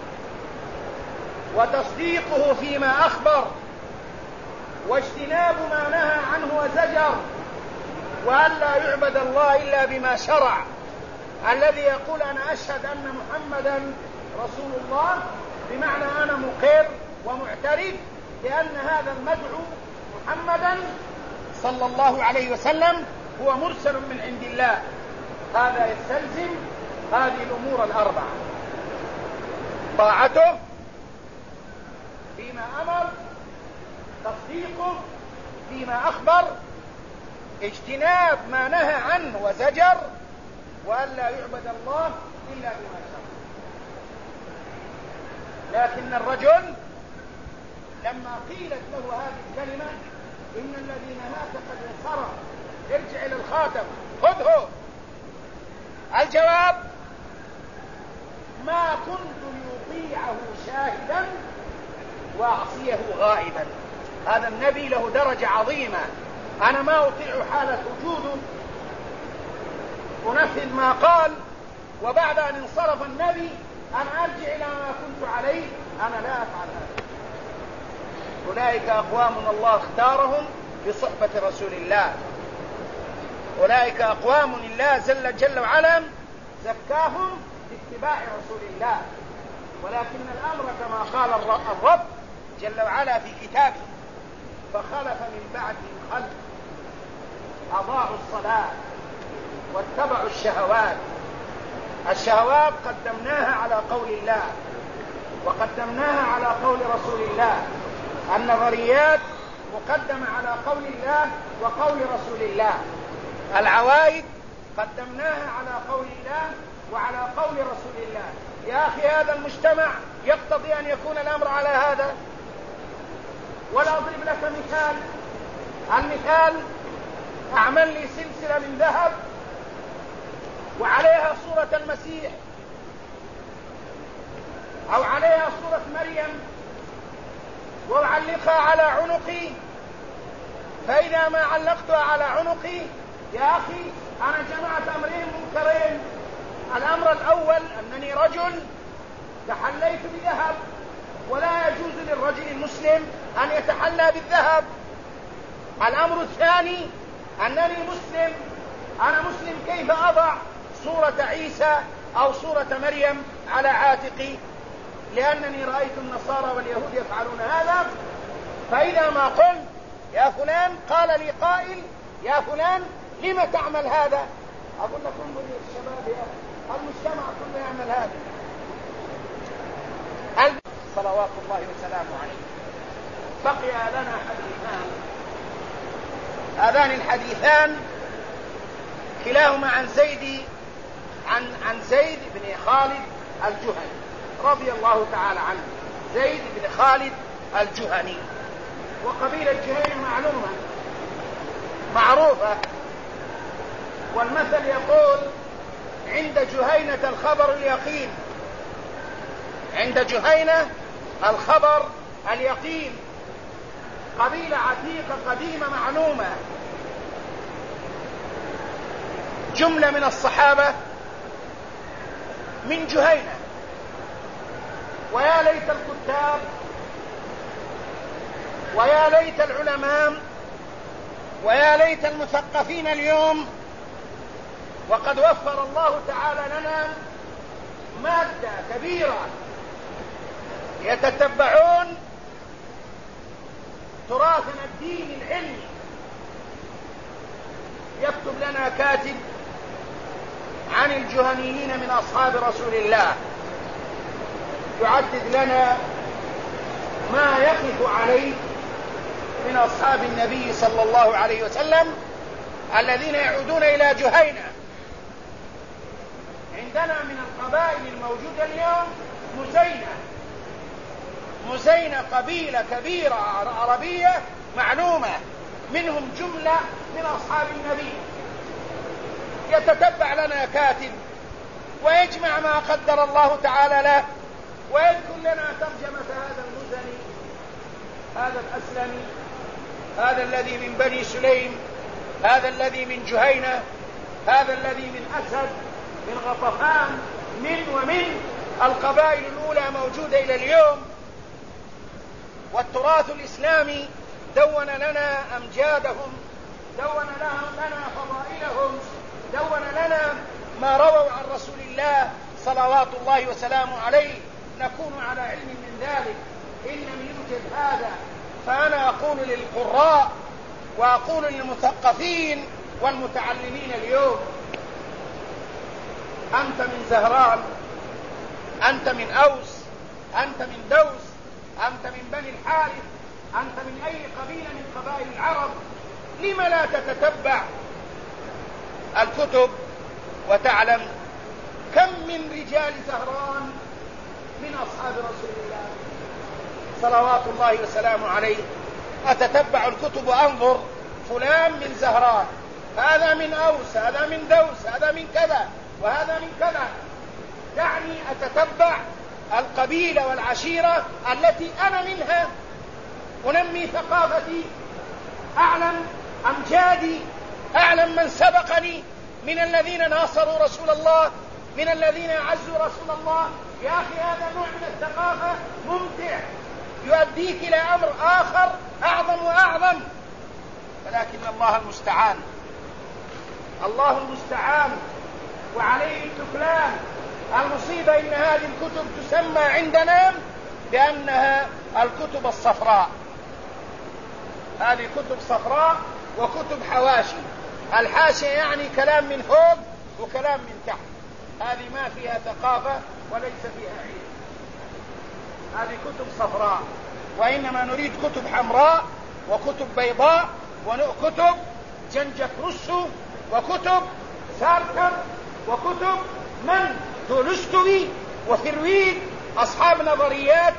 وتصديقه فيما أخبر واجتناب ما نهى عنه وزجر، وأن لا يعبد الله إلا بما شرع. الذي يقول أنا أشهد أن محمدا رسول الله بمعنى أنا مقر ومعترف لأن هذا المدعو محمدا صلى الله عليه وسلم هو مرسل من عند الله. هذا يستلزم هذه الأمور الأربعة: طاعته فيما أمر، تصديقه فيما أخبر، اجتناب ما نهى عنه وزجر، وأن لا يعبد الله إلا بما شرع. لكن الرجل لما قيلت له هذه الكلمة إن الذي نهاك قد انصرف ارجع إلى الخاتم خذه، الجواب: ما كنت لأطيعه شاهدا وأعصيه غائبا. هذا النبي له درجة عظيمة، أنا ما أطيع حالة وجوده ونفذ ما قال، وبعد أن انصرف النبي أنا أرجع إلى ما كنت عليه، أنا لا أفعل هذا. أولئك أقوام الله اختارهم بصحبة رسول الله، أولئك أقوام الله جل وعلا زكاهم باتباع رسول الله. ولكن الأمر كما قال الرب جل وعلا في كتابه: فخلف من بعدهم خلف أضاعوا الصلاة واتبعوا الشهوات. الشهوات قدمناها على قول الله وقدمناها على قول رسول الله، النظريات مقدمة على قول الله وقول رسول الله، العوائد قدمناها على قول الله وعلى قول رسول الله. يا أخي هذا المجتمع يقتضي أن يكون الأمر على هذا. ولا أضرب لك مثال، المثال: أعمل لي سلسلة من ذهب وعليها صورة المسيح أو عليها صورة مريم وأعلقها على عنقي، فإذا ما علقتها على عنقي يا أخي أنا جمعت أمرين منكرين. الأمر الأول أنني رجل تحليت بذهب، ولا يجوز للرجل المسلم أن يتحلى بالذهب. الأمر الثاني أنني مسلم، أنا مسلم، كيف أضع صورة عيسى أو صورة مريم على عاتقي؟ لأنني رأيت النصارى واليهود يفعلون هذا. فإذا ما قلت يا فلان، قال لي قائل: يا فلان لم تعمل هذا؟ أقول لك: انظر يا الشباب، المجتمع كله يعمل هذا. صلوات الله وسلامه عليه. بقي لنا حديثان، هذان الحديثان كلاهما عن زيد بن خالد الجهني رضي الله تعالى عنه. زيد بن خالد الجهني، وقبيلة جهينة معروفة، والمثل يقول: عند جهينة الخبر اليقين، عند جهينة الخبر اليقين. قبيلة عتيقة قديمة معلومة. جملة من الصحابة من جهينة، ويا ليت الكتاب ويا ليت العلماء ويا ليت المثقفين اليوم، وقد وفر الله تعالى لنا مادة كبيرة يتتبعون تراثنا الديني العلمي. يكتب لنا كاتب عن الجهنيين من أصحاب رسول الله، يعدد لنا ما يقف عليه من أصحاب النبي صلى الله عليه وسلم الذين يعودون إلى جهينة. عندنا من القبائل الموجودة اليوم مزينة قبيلة كبيرة عربية معلومة، منهم جملة من أصحاب النبي. يتتبع لنا كاتب ويجمع ما قدر الله تعالى له، ويذكر لنا ترجمة هذا المزني، هذا الأسلمي، هذا الذي من بني سليم، هذا الذي من جهينة، هذا الذي من أسد، من غطفان، ومن القبائل الأولى موجودة إلى اليوم. والتراث الإسلامي دون لنا أمجادهم، دون لنا فضائلهم، دون لنا ما رووا عن رسول الله صلوات الله وسلامه عليه. نكون على علم من ذلك. إن لم يوجد هذا فأنا أقول للقراء وأقول للمثقفين والمتعلمين اليوم: أنت من زهران، أنت من أوس، أنت من دوس، أنت من بني الحارث، أنت من أي قبيلة من قبائل العرب، لم لا تتتبع الكتب وتعلم كم من رجال زهران من أصحاب رسول الله صلوات الله وسلامه عليه؟ أتتبع الكتب وأنظر فلان من زهران، هذا من أوس، هذا من دوس، هذا من كذا وهذا من كذا. دعني أتتبع القبيلة والعشيرة التي أنا منها، أنمي ثقافتي، أعلم أمجادي، أعلم من سبقني من الذين ناصروا رسول الله، من الذين أعزوا رسول الله. يا أخي هذا نوع من الثقافة ممتع يؤديك إلى أمر آخر أعظم وأعظم. ولكن الله المستعان، الله المستعان وعليه التكلان. المصيبة إن هذه الكتب تسمى عندنا بأنها الكتب الصفراء. هذه كتب صفراء وكتب حواشي. الحاشية يعني كلام من فوق وكلام من تحت. هذه ما فيها ثقافة وليس فيها علم. هذه كتب صفراء، وإنما نريد كتب حمراء وكتب بيضاء وكتب جنجك رسو وكتب سارتر وكتب من تولستوي وفرويد، أصحاب نظريات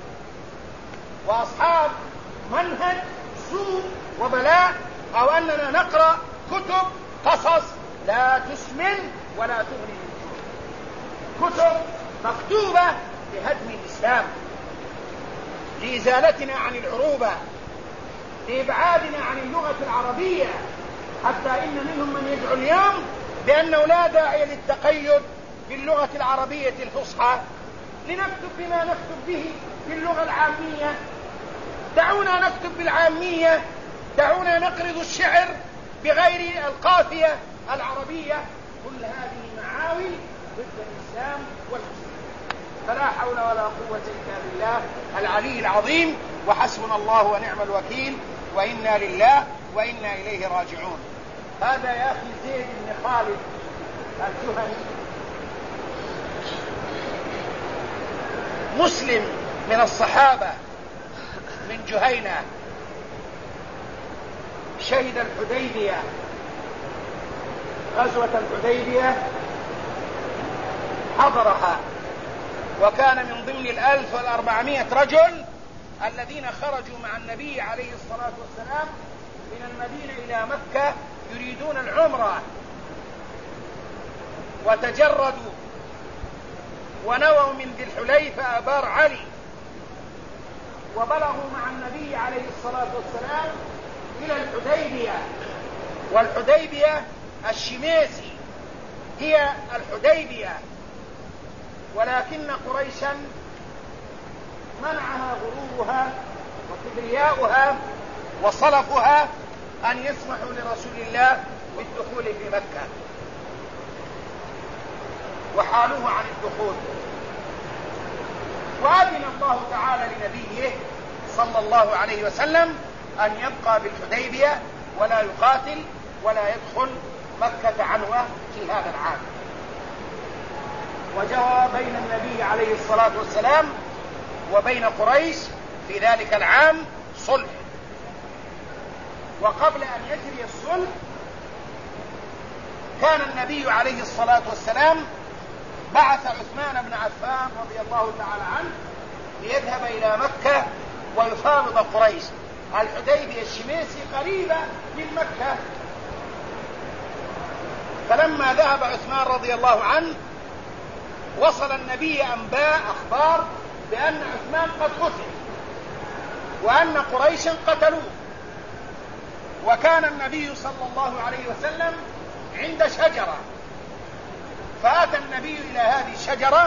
وأصحاب منهج سوء وبلاء. أو أننا نقرأ كتب قصص لا تسمن ولا تغني من جوع، كتب مكتوبة لهدم الإسلام، لإزالتنا عن العروبة، لإبعادنا عن اللغة العربية، حتى إن منهم من يدعو اليوم بأنه لا داعي للتقيد باللغة العربية الفصحى، لنكتب بما نكتب به باللغة العامية. دعونا نكتب بالعامية، دعونا نقرض الشعر بغير القافية العربية. كل هذه معاول ضد الإسلام والمسلمين. فلا حول ولا قوة إلا بالله العلي العظيم، وحسبنا الله ونعم الوكيل، وإنا لله وإنا إليه راجعون. هذا يا أخي زيد بن خالد الجهني مسلم من الصحابة من جهينة، شهد الحديبية، غزوة الحديبية حضرها، وكان من ضمن 1400 رجل الذين خرجوا مع النبي عليه الصلاة والسلام من المدينة إلى مكة يريدون العمرة، وتجردوا ونووا من ذي الحليفة آبار علي، وبلغوا مع النبي عليه الصلاة والسلام إلى الحديبية. والحديبية الشميسي هي الحديبية، ولكن قريشا منعها غرورها وكبرياؤها وصلفها أن يسمحوا لرسول الله بالدخول في مكة، وحالوه عن الدخول. وأذن الله تعالى لنبيه صلى الله عليه وسلم أن يبقى بالحديبية ولا يقاتل ولا يدخل مكة عنوة في هذا العام. وجرى بين النبي عليه الصلاة والسلام وبين قريش في ذلك العام صلح. وقبل أن يجري الصلح كان النبي عليه الصلاة والسلام بعث عثمان بن عفان رضي الله تعالى عنه ليذهب إلى مكة ويفاوض قريش. الحديبية الشميسي قريبة من مكة. فلما ذهب عثمان رضي الله عنه وصل النبي أنباء أخبار بأن عثمان قد قتل وأن قريشا قتلوه. وكان النبي صلى الله عليه وسلم عند شجرة، فأتى النبي إلى هذه الشجرة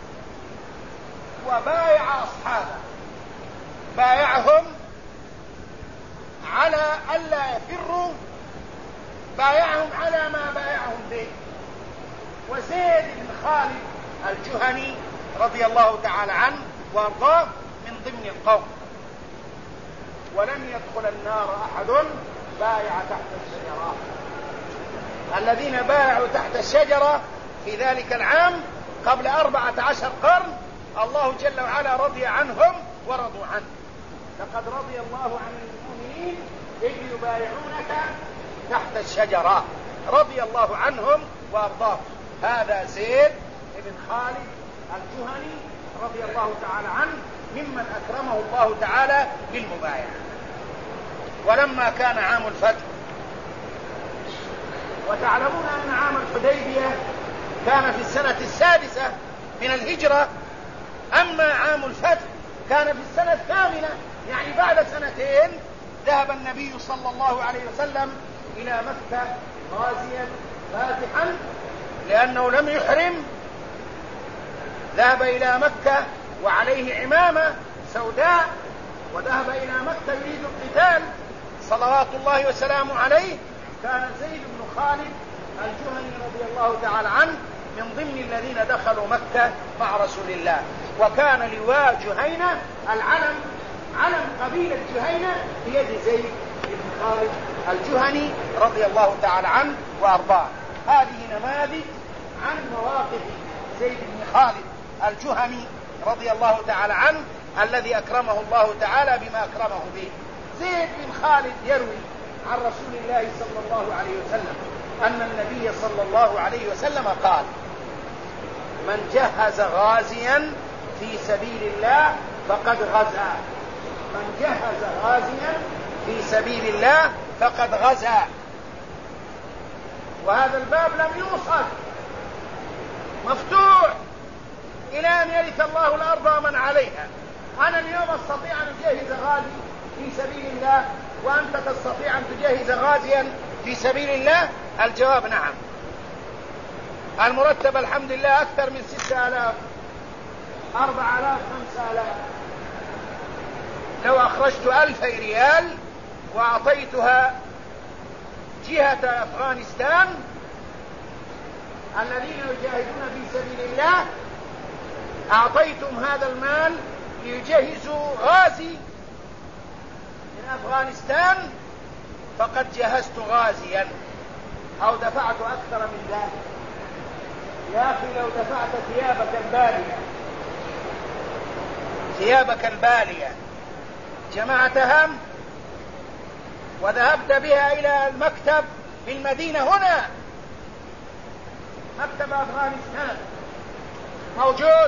وبايع أصحابه، بايعهم على ألا يفروا، بايعهم على ما بايعهم به. وزيد بن خالد الجهني رضي الله تعالى عنه وارضاه من ضمن القوم. ولم يدخل النار أحد بايع تحت الشجرة. الذين بايعوا تحت الشجرة في ذلك العام قبل 14 قرن الله جل وعلا رضي عنهم ورضوا عنه. لقد رضي الله عن المؤمنين إذ يبايعونك تحت الشجرة، رضي الله عنهم وارضاهم. هذا زيد بن خالد الجهني رضي الله تعالى عنه ممن أكرمه الله تعالى بالمبايعة. ولما كان عام الفتح، وتعلمون أن عام الحديبية كان في السنة 6 من الهجرة، أما عام الفتح كان في السنة 8، يعني بعد 2 ذهب النبي صلى الله عليه وسلم إلى مكة غازيا فاتحا، لأنه لم يحرم. ذهب إلى مكة وعليه عمامة سوداء، وذهب إلى مكة يريد القتال صلوات الله وسلامه عليه. كان زيد بن خالد الجهني رضي الله تعالى عنه من ضمن الذين دخلوا مكة مع رسول الله. وكان لواء جهينة العلم، علم قبيلة جهينة بيد زيد بن خالد الجهني رضي الله تعالى عنه وأرضاه. هذه نماذج عن مواقف زيد بن خالد الجهني رضي الله تعالى عنه الذي أكرمه الله تعالى بما أكرمه به. زيد بن خالد يروي عن رسول الله صلى الله عليه وسلم أن النبي صلى الله عليه وسلم قال: من جهز غازيا في سبيل الله فقد غزا. من جهز غازيا في سبيل الله فقد غزا. وهذا الباب لم يوصل، مفتوح إلى أن يرث الله الأرض ومن عليها. أنا اليوم أستطيع أن أجهز غازي في سبيل الله، وأنت تستطيع أن تجهز غازيا في سبيل الله؟ الجواب نعم. المرتب الحمد لله أكثر من 6000 4000 5000. لو أخرجت 2000 ريال وأعطيتها جهة أفغانستان الذين يجاهدون في سبيل الله، أعطيتم هذا المال ليجهزوا غازي من أفغانستان، فقد جهزت غازيا، أو دفعت أكثر من ذلك. يا أخي لو دفعت ثيابك البالية جمعتها وذهبت بها إلى المكتب في المدينة هنا، مكتب أفغانستان موجود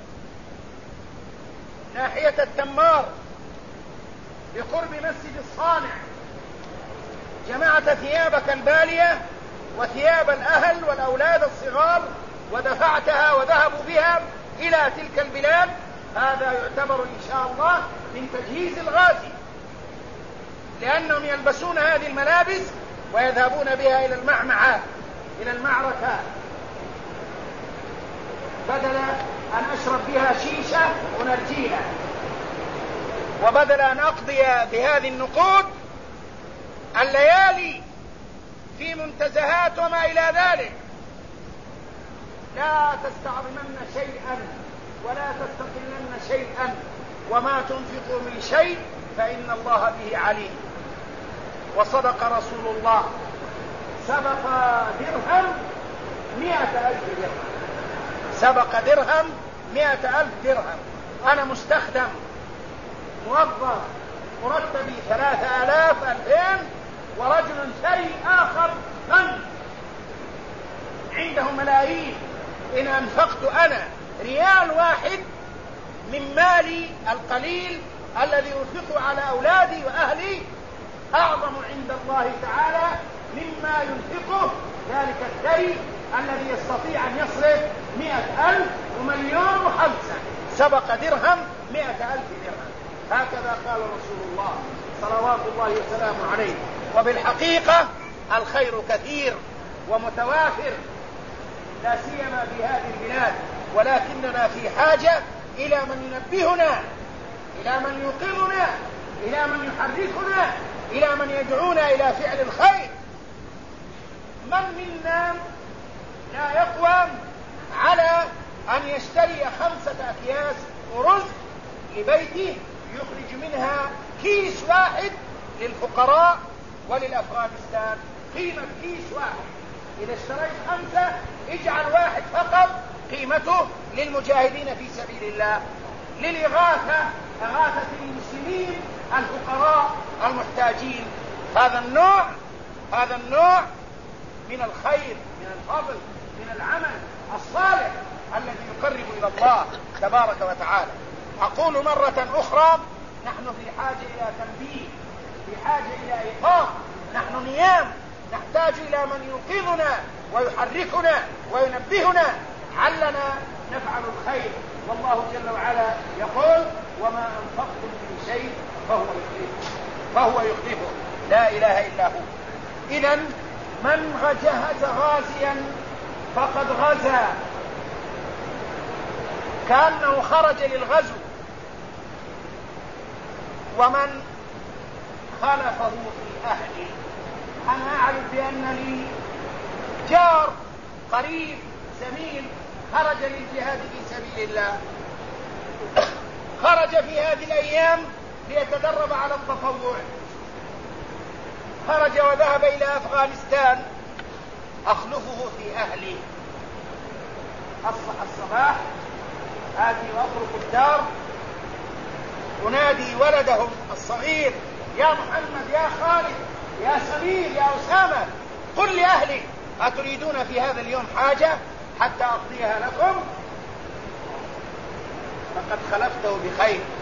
ناحية التمار بقرب مسجد الصانع، جمعت ثيابك البالية وثياب الأهل والأولاد الصغار ودفعتها وذهبوا بها إلى تلك البلاد، هذا يعتبر إن شاء الله من تجهيز الغازي، لأنهم يلبسون هذه الملابس ويذهبون بها إلى المعمعة إلى المعركة، بدل أن أشرب بها شيشة ونرجيلة، وبدل أن أقضي بهذه النقود الليالي في منتزهات وما إلى ذلك. لا تستعظمن شيئا ولا تستقلن شيئا، وما تنفقوا من شيء فإن الله به عليم. وصدق رسول الله: سبق درهم 100,000 درهم. سبق درهم 100,000 درهم. أنا مستخدم موظف مرتبي 3000 2000، ورجل ثري آخر عنده ملايين. إن أنفقت أنا ريال واحد من مالي القليل الذي أنفقه على أولادي وأهلي أعظم عند الله تعالى مما ينفقه ذلك الثري الذي يستطيع أن يصرف 100,000 ومليون و5. سبق درهم 100,000 درهم. هكذا قال رسول الله صلوات الله وسلامه عليه. وبالحقيقة الخير كثير ومتوافر، لا سيما في هذه البلاد، ولكننا في حاجة إلى من ينبهنا، إلى من يوقظنا، إلى من يحركنا، إلى من يدعونا إلى فعل الخير. من منا لا يقوم على أن يشتري 5 أكياس رز لبيته يخرج منها كيس واحد للفقراء وللأفغانستان، قيمة كيس واحد. إذا اشتريت 5 اجعل واحد فقط قيمته للمجاهدين في سبيل الله، للإغاثة، إغاثة المسلمين الفقراء المحتاجين. هذا النوع من الخير، من الفضل، من العمل الصالح الذي يقرب إلى الله تبارك وتعالى. أقول مرة أخرى، نحن في حاجة إلى تنبيه، في حاجة إلى إيقاظ، نحن نيام، نحتاج إلى من يوقظنا ويحركنا وينبهنا علنا نفعل الخير. والله جل وعلا يقول: وما أنفقتم من شيء فهو يخلفه، لا إله إلا هو. إذن من جهز غازيا فقد غزا، كأنه خرج للغزو. ومن خلفه في أهله، أنا أعرف بأن لي جار قريب زميل خرج للجهاد في سبيل الله، خرج في هذه الأيام ليتدرب على التطوع، خرج وذهب إلى أفغانستان. أخلفه في أهلي، أصبح الصباح آتي وأطرق الدار أنادي ولدهم الصغير: يا محمد، يا خالد، يا سمير، يا أسامة، قل لأهلي أتريدون في هذا اليوم حاجة حتى أقضيها لكم؟ فقد خلفته بخير.